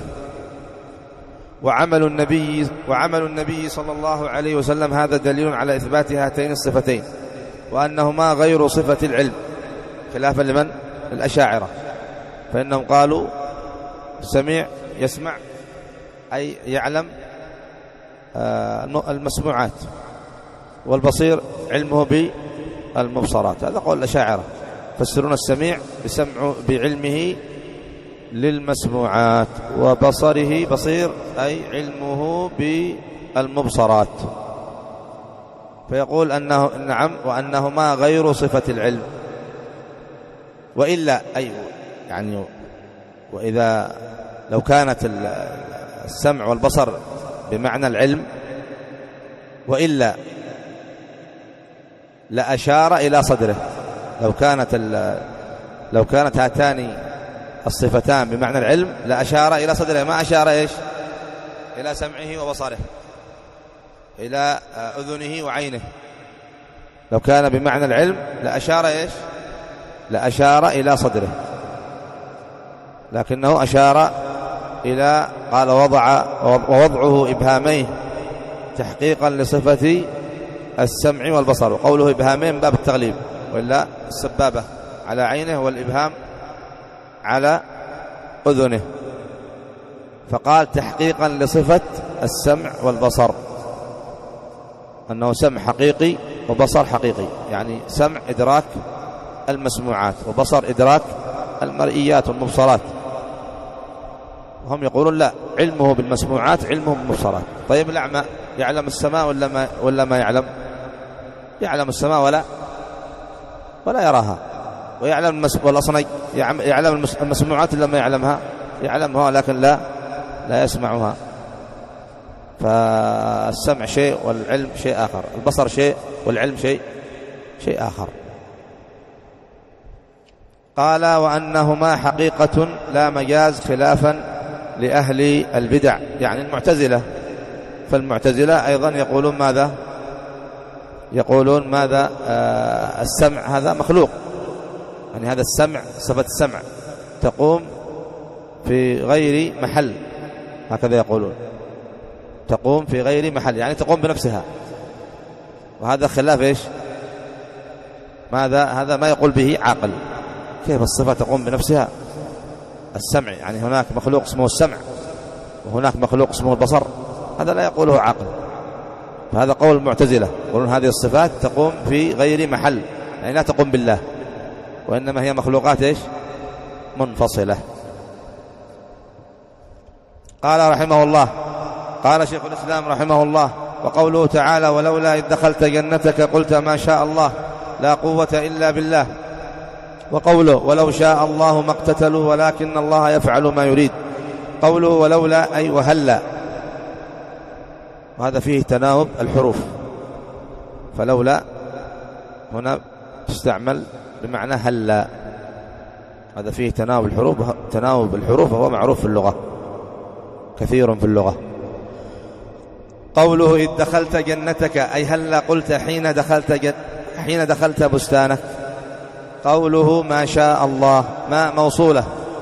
وعمل النبي وعمل النبي صلى الله عليه وسلم هذا دليل على إثبات هاتين الصفتين، وأنهما غير صفة العلم، خلافا لمن؟ الأشاعرة، فإنهم قالوا السميع يسمع أي يعلم المسموعات، والبصير علمه بالمبصرات. هذا قول الأشاعرة، فسرون السميع بسمع بعلمه للمسموعات، وبصره بصير أي علمه بالمبصرات، فيقول أنه نعم وأنهما غير صفة العلم. وإلا أي يعني وإذا لو كانت السمع والبصر بمعنى العلم وإلا لأشار إلى صدره. لو كانت لو كانت هاتان الصفتان بمعنى العلم لأشار إلى صدره، ما أشار إيش إلى سمعه وبصره، إلى أذنه وعينه. لو كان بمعنى العلم لأشار إيش لأشار إلى صدره، لكنه أشار إلى قال وضع ووضعه إبهاميه تحقيقا لصفة السمع والبصر، وقوله إبهامين باب التغليب، وإلا السبابة على عينه والإبهام على أذنه، فقال تحقيقا لصفة السمع والبصر، أنه سمع حقيقي وبصر حقيقي، يعني سمع إدراك المسموعات وبصر إدراك المرئيات والمبصرات. وهم يقولون لا، علمه بالمسموعات علمه بالمبصرات. طيب الأعمى يعلم السماء ولا ما, ولا ما يعلم؟ يعلم السماء ولا ولا يراها، ويعلم والأصني يعلم المسموعات ولا ما يعلمها؟ يعلمها لكن لا لا يسمعها. فالسمع شيء والعلم شيء آخر، البصر شيء والعلم شيء شيء آخر. قال وأنهما حقيقة لا مجاز خلافا لأهل البدع، يعني المعتزلة. فالمعتزلة أيضا يقولون ماذا؟ يقولون ماذا؟ آه السمع هذا مخلوق، يعني هذا السمع صفة السمع تقوم في غير محل، هكذا يقولون، تقوم في غير محل، يعني تقوم بنفسها. وهذا خلاف إيش؟ ماذا؟ هذا ما يقول به عاقل. كيف الصفة تقوم بنفسها؟ السمع يعني هناك مخلوق اسمه السمع وهناك مخلوق اسمه البصر، هذا لا يقوله عاقل. فهذا قول المعتزلة، يقولون هذه الصفات تقوم في غير محل، يعني لا تقوم بالله، وإنما هي مخلوقات إيش؟ منفصلة. قال رحمه الله، قال شيخ الإسلام رحمه الله: وقوله تعالى: ولولا إذ دخلت جنتك قلت ما شاء الله لا قوة إلا بالله. وقوله: ولو شاء الله ما اقتتلوا ولكن الله يفعل ما يريد. قوله ولولا أي وهلا، وهذا فيه تناوب الحروف، فلولا هنا تستعمل بمعنى هلا، هذا فيه تناوب الحروف. تناوب الحروف وهو معروف في اللغة، كثير في اللغة. قوله إذ دخلت جنتك أي هلا قلت حين دخلت جن... حين دخلت بستانك. قوله ما شاء الله، ما موصولة،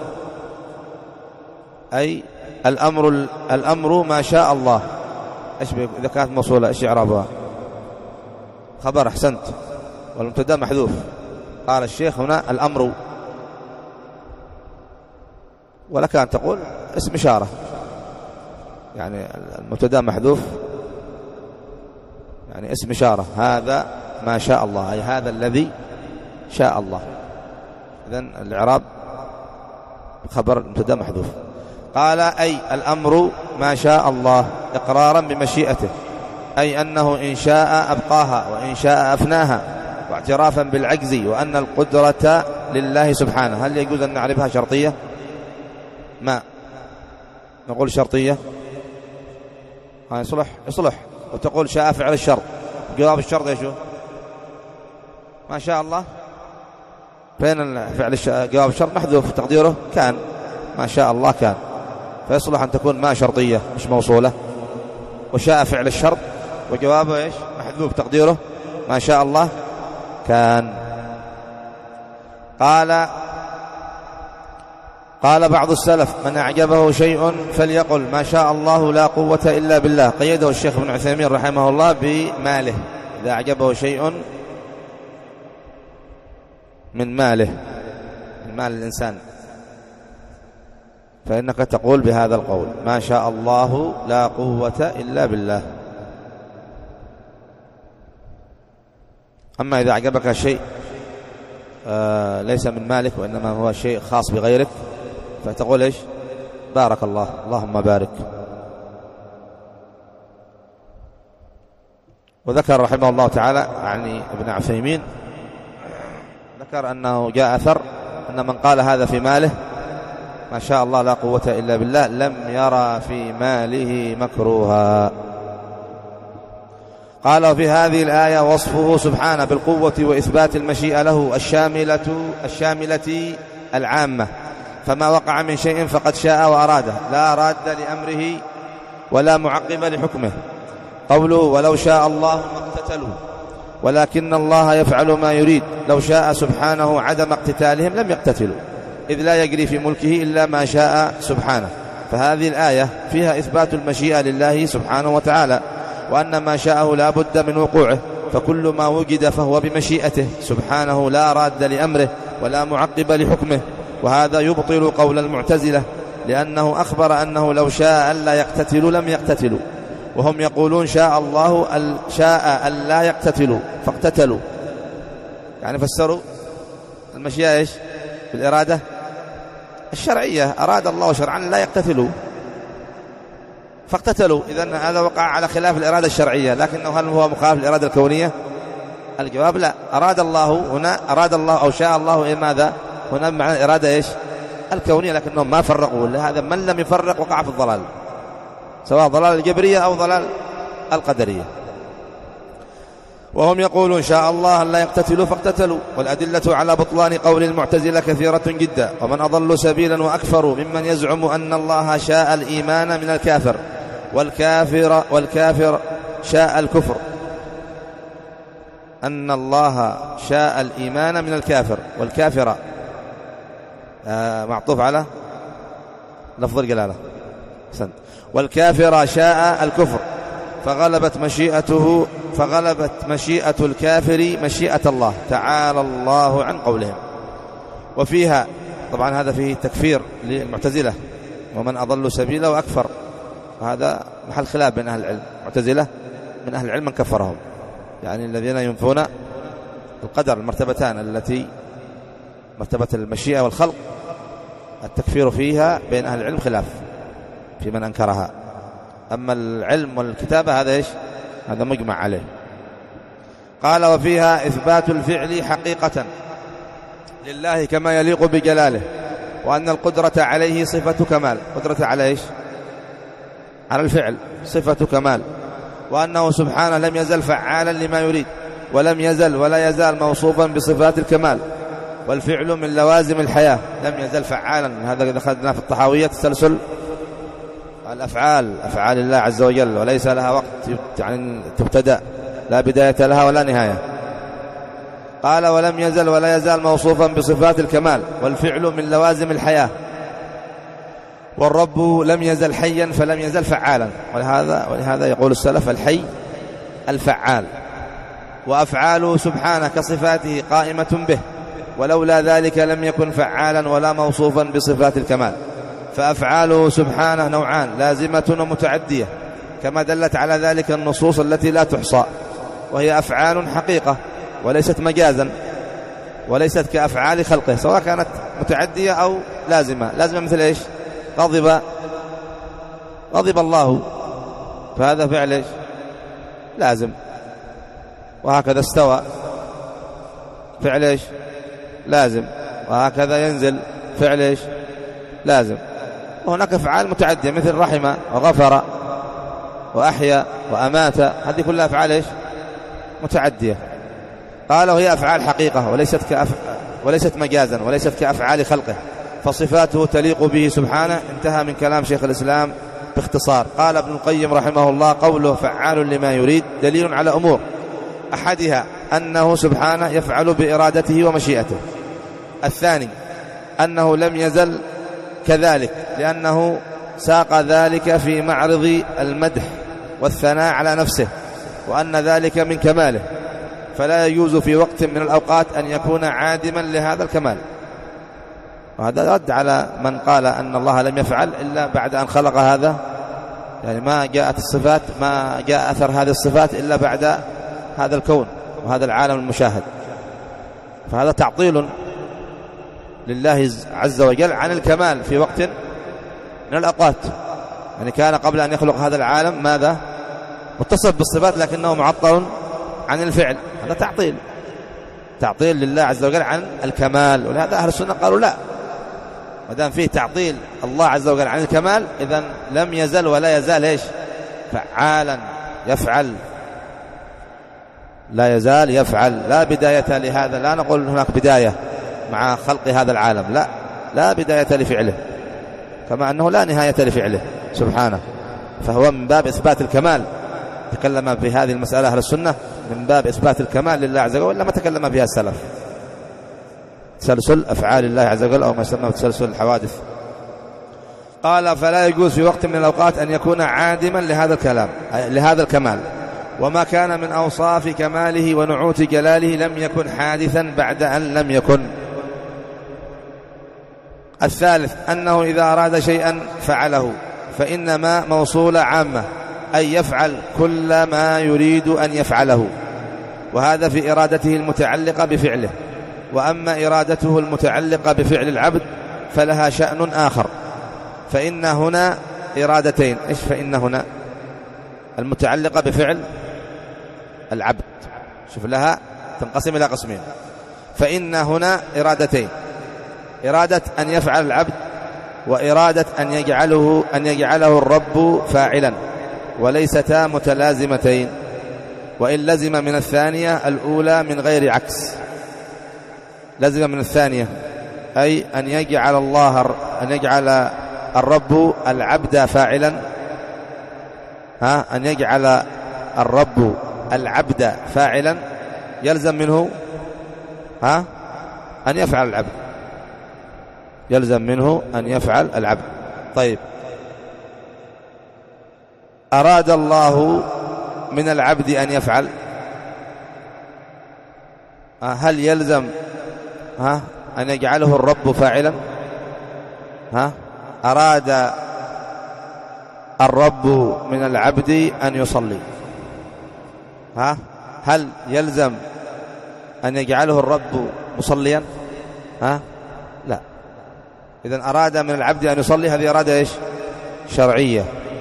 أي الأمر الأمر ما شاء الله. إيش إذا كانت موصولة إيش إعرابها؟ خبر، أحسنت، والمبتدا محذوف. قال الشيخ هنا الأمر، ولك أن تقول اسم إشارة، يعني المبتدا محذوف يعني اسم إشارة، هذا ما شاء الله أي هذا الذي شاء الله. إذن الإعراب خبر المبتدا محذوف. قال أي الأمر ما شاء الله إقرارا بمشيئته، أي أنه إن شاء أبقاها وإن شاء أفناها، واعترافا بالعجز وأن القدرة لله سبحانه. هل يجوز أن نعرفها شرطية؟ ما نقول شرطية، يصلح يصلح وتقول شاء فعل الشرط، جواب الشرط ايش هو؟ ما شاء الله. فين فعل جواب الشرط؟ محذوف، تقديره كان، ما شاء الله كان، فيصلح أن تكون ما شرطية مش موصولة. وشاء فعل الشرط وجوابه ايش؟ محذوف، تقديره ما شاء الله كان. قال قال بعض السلف: من أعجبه شيء فليقل ما شاء الله لا قوة إلا بالله. قيده الشيخ ابن عثيمين رحمه الله بماله، إذا أعجبه شيء من ماله، من مال الإنسان، فإنك تقول بهذا القول ما شاء الله لا قوة إلا بالله. أما إذا أعجبك شيء آه ليس من مالك وإنما هو شيء خاص بغيرك، فتقول إيش؟ بارك الله، اللهم بارك. وذكر رحمه الله تعالى يعني ابن عثيمين ذكر أنه جاء أثر أن من قال هذا في ماله ما شاء الله لا قوة إلا بالله لم يرى في ماله مكروها. قال وفي هذه الآية وصفه سبحانه بالقوة وإثبات المشيئة له الشاملة الشاملة العامة، فما وقع من شيء فقد شاء وأراده لا راد لأمره ولا معقب لحكمه. قوله ولو شاء الله ما اقتتلوا ولكن الله يفعل ما يريد، لو شاء سبحانه عدم اقتتالهم لم يقتتلوا إذ لا يجري في ملكه إلا ما شاء سبحانه. فهذه الآية فيها إثبات المشيئة لله سبحانه وتعالى، وأن ما شاءه لا بد من وقوعه، فكل ما وجد فهو بمشيئته سبحانه لا راد لأمره ولا معقب لحكمه. وهذا يبطل قول المعتزلة، لأنه أخبر أنه لو شاء ألا يقتتلوا لم يقتتلوا، وهم يقولون شاء الله شاء ألا يقتتلوا فاقتتلوا، يعني فسروا المشيئة إيش؟ بالإرادة الشرعية، أراد الله شرعا لا يقتتلوا فاقتتلوا، إذن هذا وقع على خلاف الإرادة الشرعية. لكنه هل هو مخالف الإرادة الكونية؟ الجواب لا، أراد الله هنا أراد الله أو شاء الله إيه ماذا هنا معنى الإرادة إيش؟ الكونية، لكنهم ما فرقوا، لهذا من لم يفرق وقع في الضلال، سواء ضلال الجبرية أو ضلال القدرية. وهم يقولون شاء الله لا يقتتلوا فاقتتلوا، والأدلة على بطلان قول المعتزلة كثيرة جدا، ومن أضل سبيلا وأكفر ممن يزعم أن الله شاء الإيمان من الكافر والكافر والكافر شاء الكفر، أن الله شاء الإيمان من الكافر والكافر آه معطوف على لفظ الجلالة والكافر شاء الكفر، فغلبت مشيئته فغلبت مشيئة الكافر مشيئة الله تعالى الله عن قولهم. وفيها طبعا هذا فيه تكفير للمعتزلة، ومن أضل سبيلا وأكفر، هذا محل خلاف بين أهل العلم. معتزلة من أهل العلم من كفرهم، يعني الذين ينفون القدر، المرتبتان التي مرتبة المشيئة والخلق التكفير فيها بين أهل العلم خلاف في من أنكرها، أما العلم والكتابة هذا إيش؟ هذا مجمع عليه. قال وفيها إثبات الفعل حقيقة لله كما يليق بجلاله، وأن القدرة عليه صفة كمال، قدرة على إيش؟ على الفعل صفة كمال، وأنه سبحانه لم يزل فعالا لما يريد، ولم يزل ولا يزال موصوفا بصفات الكمال، والفعل من لوازم الحياة، لم يزل فعالا. هذا إذا أخذنا في الطحاوية تسلسل الأفعال، أفعال الله عز وجل، وليس لها وقت يعني تبتدأ، لا بداية لها ولا نهاية. قال ولم يزل ولا يزال موصوفا بصفات الكمال، والفعل من لوازم الحياة، والرب لم يزل حيا فلم يزل فعالا، ولهذا, ولهذا يقول السلف الحي الفعال. وأفعاله سبحانه كصفاته قائمة به، ولولا ذلك لم يكن فعالا ولا موصوفا بصفات الكمال. فأفعاله سبحانه نوعان، لازمة ومتعدية، كما دلت على ذلك النصوص التي لا تحصى، وهي أفعال حقيقة وليست مجازا، وليست كأفعال خلقه، سواء كانت متعدية أو لازمة. لازمة مثل إيش؟ غضب غضب الله، فهذا فعل إيش؟ لازم. وهكذا استوى، فعل إيش؟ لازم. وهكذا ينزل، فعل إيش؟ لازم. وهناك أفعال متعدية مثل رحم وغفر وأحيا وأمات، هذه كلها أفعال إيش؟ متعدية. قال وهي أفعال حقيقة وليست كأف... وليست مجازا، وليست كأفعال خلقه، فصفاته تليق به سبحانه. انتهى من كلام شيخ الإسلام باختصار. قال ابن القيم رحمه الله قوله فعال لما يريد دليل على أمور، أحدها أنه سبحانه يفعل بإرادته ومشيئته. الثاني أنه لم يزل كذلك، لأنه ساق ذلك في معرض المدح والثناء على نفسه، وأن ذلك من كماله، فلا يجوز في وقت من الأوقات أن يكون عادما لهذا الكمال. وهذا رد على من قال أن الله لم يفعل إلا بعد أن خلق هذا، يعني ما جاءت الصفات، ما جاء أثر هذه الصفات إلا بعد هذا الكون وهذا العالم المشاهد، فهذا تعطيل لله عز وجل عن الكمال في وقت من الأوقات. يعني كان قبل أن يخلق هذا العالم ماذا؟ متصف بالصفات لكنه معطل عن الفعل، هذا تعطيل، تعطيل لله عز وجل عن الكمال. ولهذا أهل السنة قالوا لا، ما دام فيه تعطيل الله عز وجل عن الكمال إذن لم يزل ولا يزال إيش؟ فعالا يفعل، لا يزال يفعل، لا بداية لهذا. لا نقول هناك بداية مع خلق هذا العالم، لا، لا بداية لفعله، كما أنه لا نهاية لفعله سبحانه. فهو من باب إثبات الكمال تكلم في هذه المسألة أهل السنة، من باب إثبات الكمال لله عز وجل، لما تكلم فيها السلف. تسلسل أفعال الله عز وجل أو ما يسمى تسلسل الحوادث. قال فلا يجوز في وقت من الأوقات أن يكون عادما لهذا الكلام لهذا الكمال، وما كان من أوصاف كماله ونعوت جلاله لم يكن حادثا بعد أن لم يكن. الثالث أنه إذا أراد شيئا فعله فإنما موصولة عامة، أي يفعل كل ما يريد أن يفعله، وهذا في إرادته المتعلقة بفعله. وأما إرادته المتعلقة بفعل العبد فلها شأن آخر. فإن هنا إرادتين. إيش فإن هنا؟ المتعلقة بفعل العبد، شوف لها تنقسم إلى قسمين. فإن هنا إرادتين، إرادة أن يفعل العبد، وإرادة أن يجعله أن يجعله الرب فاعلا، وليستا متلازمتين. وإن لزم من الثانية الأولى من غير عكس. لزم من الثانية أي أن يجعل الله أن يجعل الرب العبد فاعلا، ها أن يجعل الرب العبد فاعلا يلزم منه ها أن يفعل العبد، يلزم منه أن يفعل العبد. طيب، أراد الله من العبد أن يفعل، هل يلزم ها أن يجعله الرب فاعلا؟ ها أراد الرب من العبد أن يصلي، ها هل يلزم أن يجعله الرب مصليا؟ ها لا. إذن أراد من العبد أن يصلي، هذه إرادة إيش؟ شرعية.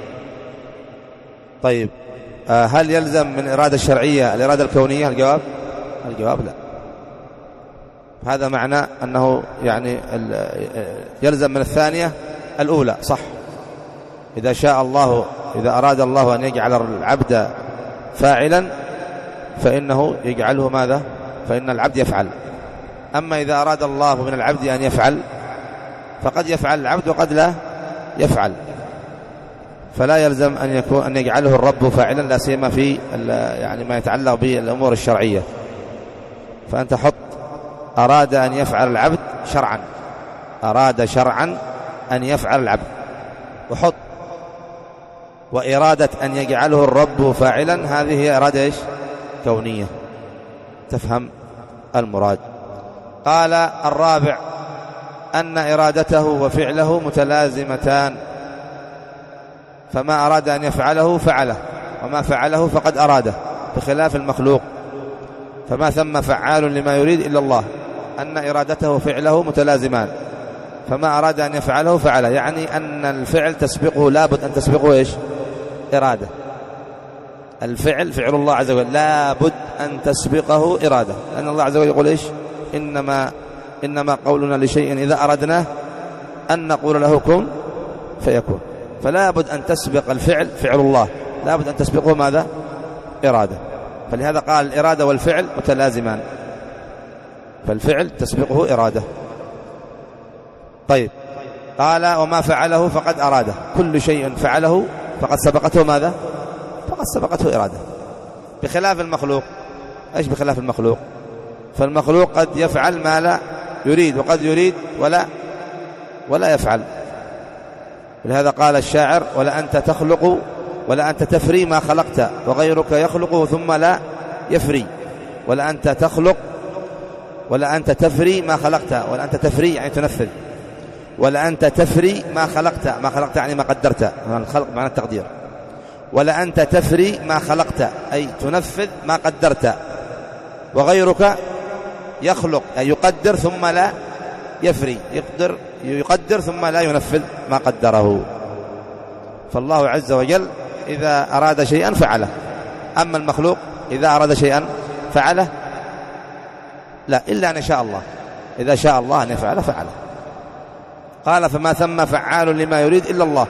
طيب، هل يلزم من إرادة الشرعية الإرادة الكونية؟ الجواب الجواب لا. هذا معنى أنه يعني يلزم من الثانية الأولى، صح. إذا شاء الله، إذا أراد الله أن يجعل العبد فاعلا فإنه يجعله ماذا؟ فإن العبد يفعل. أما إذا أراد الله من العبد أن يفعل فقد يفعل العبد وقد لا يفعل، فلا يلزم أن يكون أن يجعله الرب فاعلا، لا سيما في يعني ما يتعلق بالأمور الشرعية. فأنت حط أراد أن يفعل العبد شرعا، أراد شرعا أن يفعل العبد، وحط وإرادة أن يجعله الرب فاعلا، هذه هي إرادة إيش؟ كونية. تفهم المراد. قال الرابع أن إرادته وفعله متلازمتان، فما أراد أن يفعله فعله، وما فعله فقد أراده، بخلاف المخلوق. فما ثم فعال لما يريد إلا الله، أن إرادته وفعله متلازمان، فما أراد أن يفعله فعله، يعني أن الفعل تسبقه، لابد أن تسبقه إيش؟ إرادة. الفعل فعل الله عز وجل لابد أن تسبقه إرادة، لأن الله عز وجل يقول إيش؟ إنما إنما قولنا لشيء إذا أردنا أن نقول له كن فيكون. فلا بد أن تسبق الفعل فعل الله، لا بد أن تسبقه ماذا؟ إرادة. فلهذا قال الإرادة والفعل متلازمان، فالفعل تسبقه إرادة. طيب، قال وما فعله فقد أراده، كل شيء فعله فقد سبقته ماذا؟ فقد سبقته إرادة، بخلاف المخلوق. إيش بخلاف المخلوق؟ فالمخلوق قد يفعل ما لا يريد، وقد يريد ولا ولا يفعل. ولهذا قال الشاعر ولا أنت تخلق ولا أنت تفري ما خلقت، وغيرك يخلق ثم لا يفري. ولا أنت تخلق ولا أنت تفري ما خلقت، ولا أنت تفري يعني تنفذ، ولا أنت تفري ما خلقت، ما خلقت يعني ما قدرت، الخلق معنى التقدير. ولا أنت تفري ما خلقت أي تنفذ ما قدرت، وغيرك يخلق أي يقدر ثم لا يفري، يقدر يقدر ثم لا ينفذ ما قدره. فالله عز وجل إذا أراد شيئا فعله، أما المخلوق إذا أراد شيئا فعله لا، إلا أن يشاء الله، إذا شاء الله أن يفعله فعله. قال فما ثم فعال لما يريد إلا الله.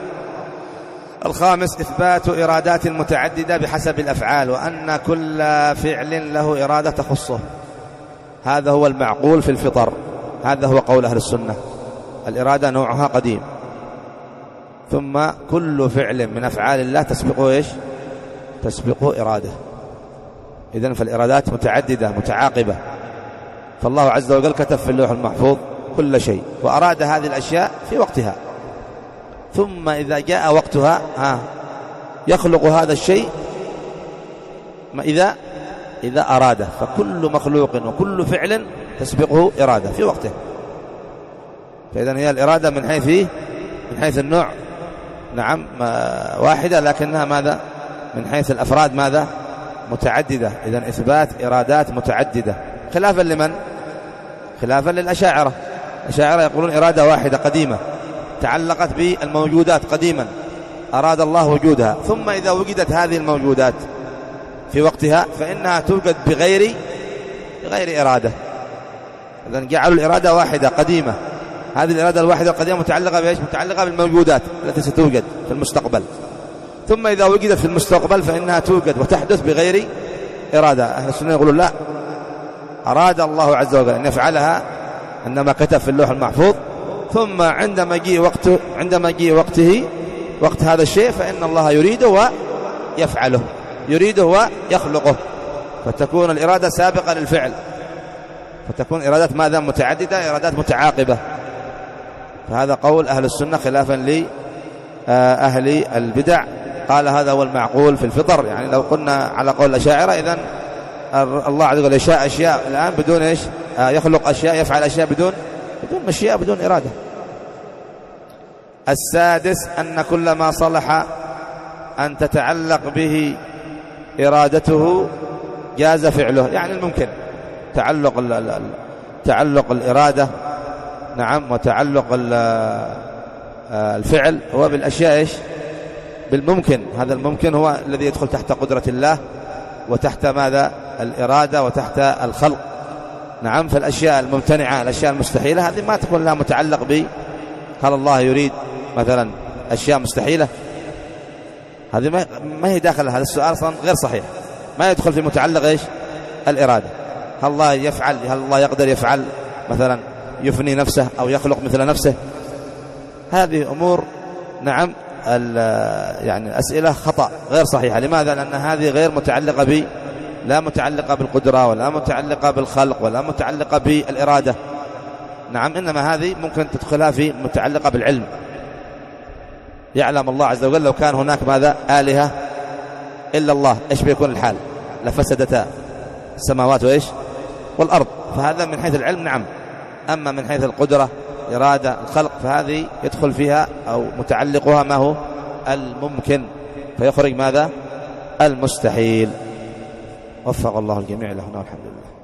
الخامس إثبات إرادات متعددة بحسب الأفعال، وأن كل فعل له إرادة تخصه، هذا هو المعقول في الفطر، هذا هو قول أهل السنة. الإرادة نوعها قديم، ثم كل فعل من أفعال الله تسبقه إيش؟ تسبقه إرادة. إذن فالإرادات متعددة متعاقبة. فالله عز وجل كتب في اللوح المحفوظ كل شيء، وأراد هذه الأشياء في وقتها، ثم إذا جاء وقتها ها يخلق هذا الشيء إذا إذا أراده. فكل مخلوق وكل فعل تسبقه إرادة في وقته. فإذن هي الإرادة من حيث من حيث النوع نعم واحدة، لكنها ماذا؟ من حيث الأفراد ماذا؟ متعددة. إذن إثبات إرادات متعددة، خلافا لمن؟ خلافا للأشاعرة. الأشاعرة يقولون إرادة واحدة قديمة تعلقت بالموجودات قديما، أراد الله وجودها، ثم إذا وجدت هذه الموجودات في وقتها فإنها توجد بغير بغير إرادة. إذن جعلوا الإرادة واحدة قديمة، هذه الإرادة الواحدة القديمة متعلقة بإيش؟ متعلقة بالموجودات التي ستوجد في المستقبل، ثم إذا وجدت في المستقبل فإنها توجد وتحدث بغير إرادة. أهل السنة يقولون لا، أراد الله عز وجل أن يفعلها عندما كتب في اللوح المحفوظ، ثم عندما جاء وقته عندما جاء وقته وقت هذا الشيء فإن الله يريده ويفعله، يريده ويخلقه، فتكون الإرادة سابقة للفعل، فتكون إرادات ماذا؟ متعددة، إرادات متعاقبة. فهذا قول أهل السنة خلافا لأهل البدع. قال هذا هو المعقول في الفطر. يعني لو قلنا على قول الأشاعرة إذن الله عز وجل يشاء أشياء الآن بدون إيش؟ يخلق أشياء، يفعل أشياء بدون بدون مشيئة بدون إرادة. السادس أن كل ما صلح أن تتعلق به إرادته جاز فعله. يعني الممكن تعلق تعلق الإرادة نعم وتعلق الفعل هو بالأشياء إيش؟ بالممكن. هذا الممكن هو الذي يدخل تحت قدرة الله وتحت ماذا؟ الإرادة وتحت الخلق. نعم. فالأشياء الممتنعة الأشياء المستحيلة هذه ما تكون لها متعلق ب قال الله يريد مثلا أشياء مستحيلة، هذه ما هي داخل. هذا السؤال أصلا غير صحيح، ما يدخل في متعلق إيش؟ الإرادة. هل الله يفعل؟ هل الله يقدر يفعل مثلا يفني نفسه أو يخلق مثل نفسه؟ هذه أمور نعم يعني أسئلة خطأ غير صحيحة. لماذا؟ لأن هذه غير متعلقة ب لا متعلقة بالقدرة ولا متعلقة بالخلق ولا متعلقة بالإرادة. نعم. إنما هذه ممكن تدخلها في متعلقة بالعلم. يعلم الله عز وجل لو كان هناك ماذا؟ آلهة إلا الله إيش بيكون الحال؟ لفسدتا السماوات وإيش؟ والأرض. فهذا من حيث العلم نعم. أما من حيث القدرة إرادة الخلق فهذه يدخل فيها أو متعلقها ما هو؟ الممكن، فيخرج ماذا؟ المستحيل. وفق الله الجميع له والحمد لله.